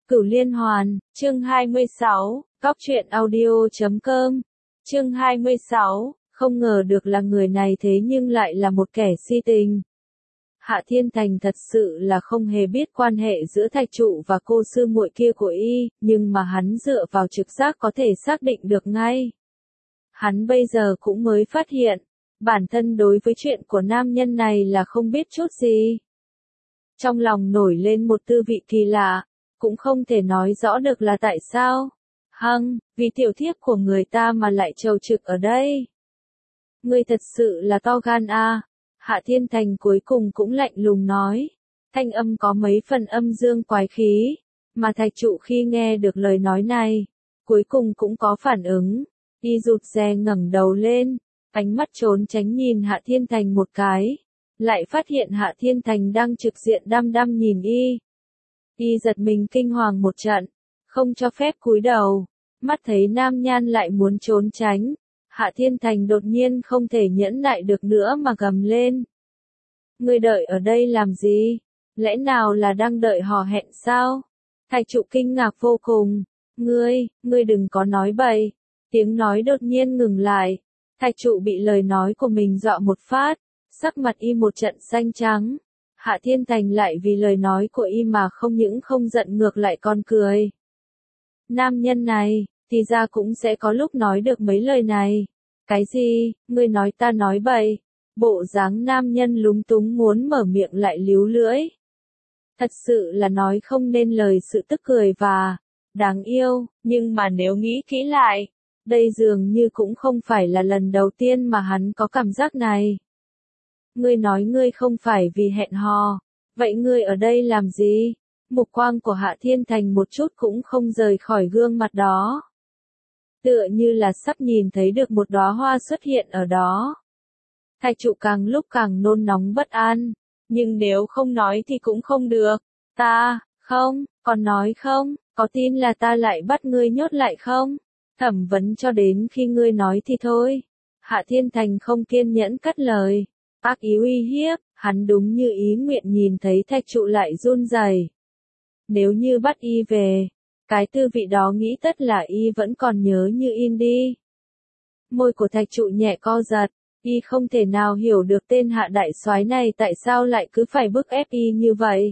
Cửu Liên Hoàn, chương 26, Góc truyện audio.com, chương 26, không ngờ được là người này thế nhưng lại là một kẻ si tình. Hạ Thiên Thành thật sự là không hề biết quan hệ giữa thạch trụ và cô sư muội kia của y, nhưng mà hắn dựa vào trực giác có thể xác định được ngay. Hắn bây giờ cũng mới phát hiện, bản thân đối với chuyện của nam nhân này là không biết chút gì. Trong lòng nổi lên một tư vị kỳ lạ, cũng không thể nói rõ được là tại sao. Vì tiểu thiếp của người ta mà lại trầu trực ở đây. Ngươi thật sự là to gan a. Hạ Thiên Thành cuối cùng cũng lạnh lùng nói. Thanh âm có mấy phần âm dương quái khí, mà thạch trụ khi nghe được lời nói này, cuối cùng cũng có phản ứng. Y rụt rè ngẩng đầu lên, ánh mắt trốn tránh nhìn Hạ Thiên Thành một cái, lại phát hiện Hạ Thiên Thành đang trực diện đăm đăm nhìn y. Y giật mình kinh hoàng một trận, không cho phép cúi đầu, mắt thấy nam nhan lại muốn trốn tránh. Hạ Thiên Thành đột nhiên không thể nhẫn nại được nữa mà gầm lên. Ngươi đợi ở đây làm gì? Lẽ nào là đang đợi hò hẹn sao? Thạch trụ kinh ngạc vô cùng. Ngươi đừng có nói bậy. Tiếng nói đột nhiên ngừng lại. Thạch trụ bị lời nói của mình dọa một phát, sắc mặt y một trận xanh trắng. Hạ Thiên Thành lại vì lời nói của y mà không những không giận ngược lại còn cười. Nam nhân này, thì ra cũng sẽ có lúc nói được mấy lời này. Cái gì, ngươi nói ta nói bậy? Bộ dáng nam nhân lúng túng muốn mở miệng lại líu lưỡi. Thật sự là nói không nên lời sự tức cười và đáng yêu, nhưng mà nếu nghĩ kỹ lại, đây dường như cũng không phải là lần đầu tiên mà hắn có cảm giác này. Ngươi nói ngươi không phải vì hẹn hò, vậy ngươi ở đây làm gì? Mục quang của Hạ Thiên Thành một chút cũng không rời khỏi gương mặt đó. Tựa như là sắp nhìn thấy được một đóa hoa xuất hiện ở đó. Thạch trụ càng lúc càng nôn nóng bất an, nhưng nếu không nói thì cũng không được. Còn nói không, có tin là ta lại bắt ngươi nhốt lại không? Thẩm vấn cho đến khi ngươi nói thì thôi. Hạ Thiên Thành không kiên nhẫn cắt lời, ác ý uy hiếp, hắn đúng như ý nguyện nhìn thấy thạch trụ lại run rẩy. Nếu như bắt y về, cái tư vị đó nghĩ tất là y vẫn còn nhớ như in đi. Môi của thạch trụ nhẹ co giật, y không thể nào hiểu được tên Hạ đại soái này tại sao lại cứ phải bức ép y như vậy.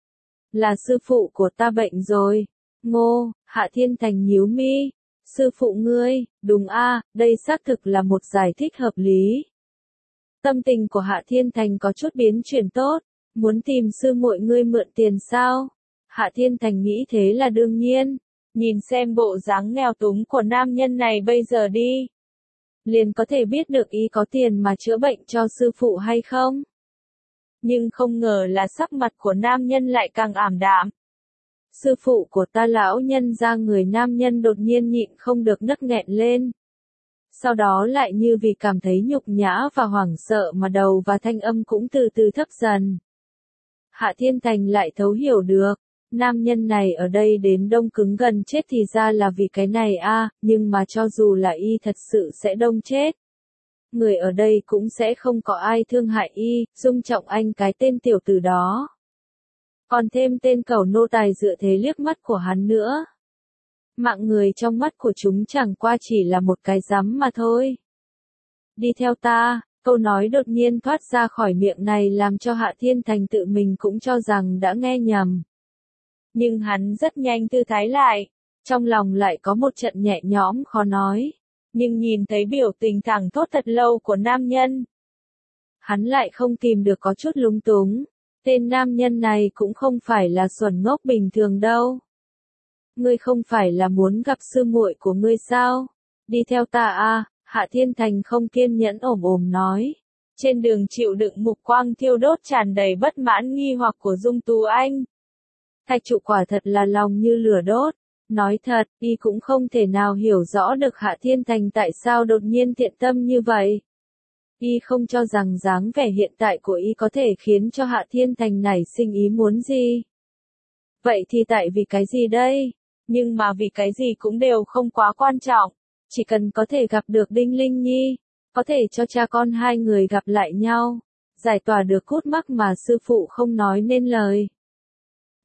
Là sư phụ của ta bệnh rồi. Ngô, Hạ Thiên Thành nhíu mi. Sư phụ ngươi, đúng a, đây xác thực là một giải thích hợp lý. Tâm tình của Hạ Thiên Thành có chút biến chuyển tốt, muốn tìm sư muội ngươi mượn tiền sao? Hạ Thiên Thành nghĩ thế là đương nhiên, nhìn xem bộ dáng nghèo túng của nam nhân này bây giờ đi. Liền có thể biết được y có tiền mà chữa bệnh cho sư phụ hay không. Nhưng không ngờ là sắc mặt của nam nhân lại càng ảm đạm. Sư phụ của ta lão nhân ra người nam nhân đột nhiên nhịn không được nấc nghẹn lên. Sau đó lại như vì cảm thấy nhục nhã và hoảng sợ mà đầu và thanh âm cũng từ từ thấp dần. Hạ Thiên Thành lại thấu hiểu được, nam nhân này ở đây đến đông cứng gần chết thì ra là vì cái này a, nhưng mà cho dù là y thật sự sẽ đông chết. Người ở đây cũng sẽ không có ai thương hại y, Dung Trọng Anh cái tên tiểu tử đó. Còn thêm tên cẩu nô tài dựa thế liếc mắt của hắn nữa. Mạng người trong mắt của chúng chẳng qua chỉ là một cái rắm mà thôi. Đi theo ta, câu nói đột nhiên thoát ra khỏi miệng này làm cho Hạ Thiên Thành tự mình cũng cho rằng đã nghe nhầm. Nhưng hắn rất nhanh tư thái lại, trong lòng lại có một trận nhẹ nhõm khó nói, nhưng nhìn thấy biểu tình thẳng thốt thật lâu của nam nhân. Hắn lại không kìm được có chút lúng túng, tên nam nhân này cũng không phải là xuẩn ngốc bình thường đâu. Ngươi không phải là muốn gặp sư muội của ngươi sao? Đi theo ta a. Hạ Thiên Thành không kiên nhẫn ồm nói. Trên đường chịu đựng mục quang thiêu đốt tràn đầy bất mãn nghi hoặc của Dung Tú Anh. Thạch trụ quả thật là lòng như lửa đốt. Nói thật, y cũng không thể nào hiểu rõ được Hạ Thiên Thành tại sao đột nhiên thiện tâm như vậy. Y không cho rằng dáng vẻ hiện tại của y có thể khiến cho Hạ Thiên Thành nảy sinh ý muốn gì. Vậy thì tại vì cái gì đây? Nhưng mà vì cái gì cũng đều không quá quan trọng. Chỉ cần có thể gặp được Đinh Linh Nhi, có thể cho cha con hai người gặp lại nhau, giải tỏa được khúc mắc mà sư phụ không nói nên lời.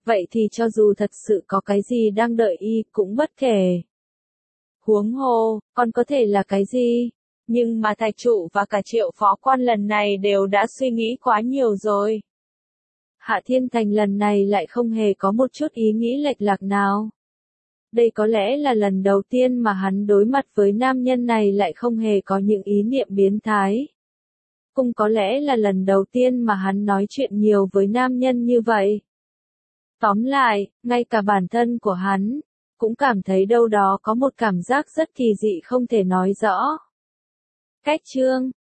vậy thì cho dù thật sự có cái gì đang đợi y cũng bất kể. Huống hồ, còn có thể là cái gì? Nhưng mà Thạch Trụ và cả Triệu phó quan lần này đều đã suy nghĩ quá nhiều rồi. Hạ Thiên Thành lần này lại không hề có một chút ý nghĩ lệch lạc nào. Đây có lẽ là lần đầu tiên mà hắn đối mặt với nam nhân này lại không hề có những ý niệm biến thái. Cũng có lẽ là lần đầu tiên mà hắn nói chuyện nhiều với nam nhân như vậy. Tóm lại, ngay cả bản thân của hắn, cũng cảm thấy đâu đó có một cảm giác rất kỳ dị không thể nói rõ. Cách chương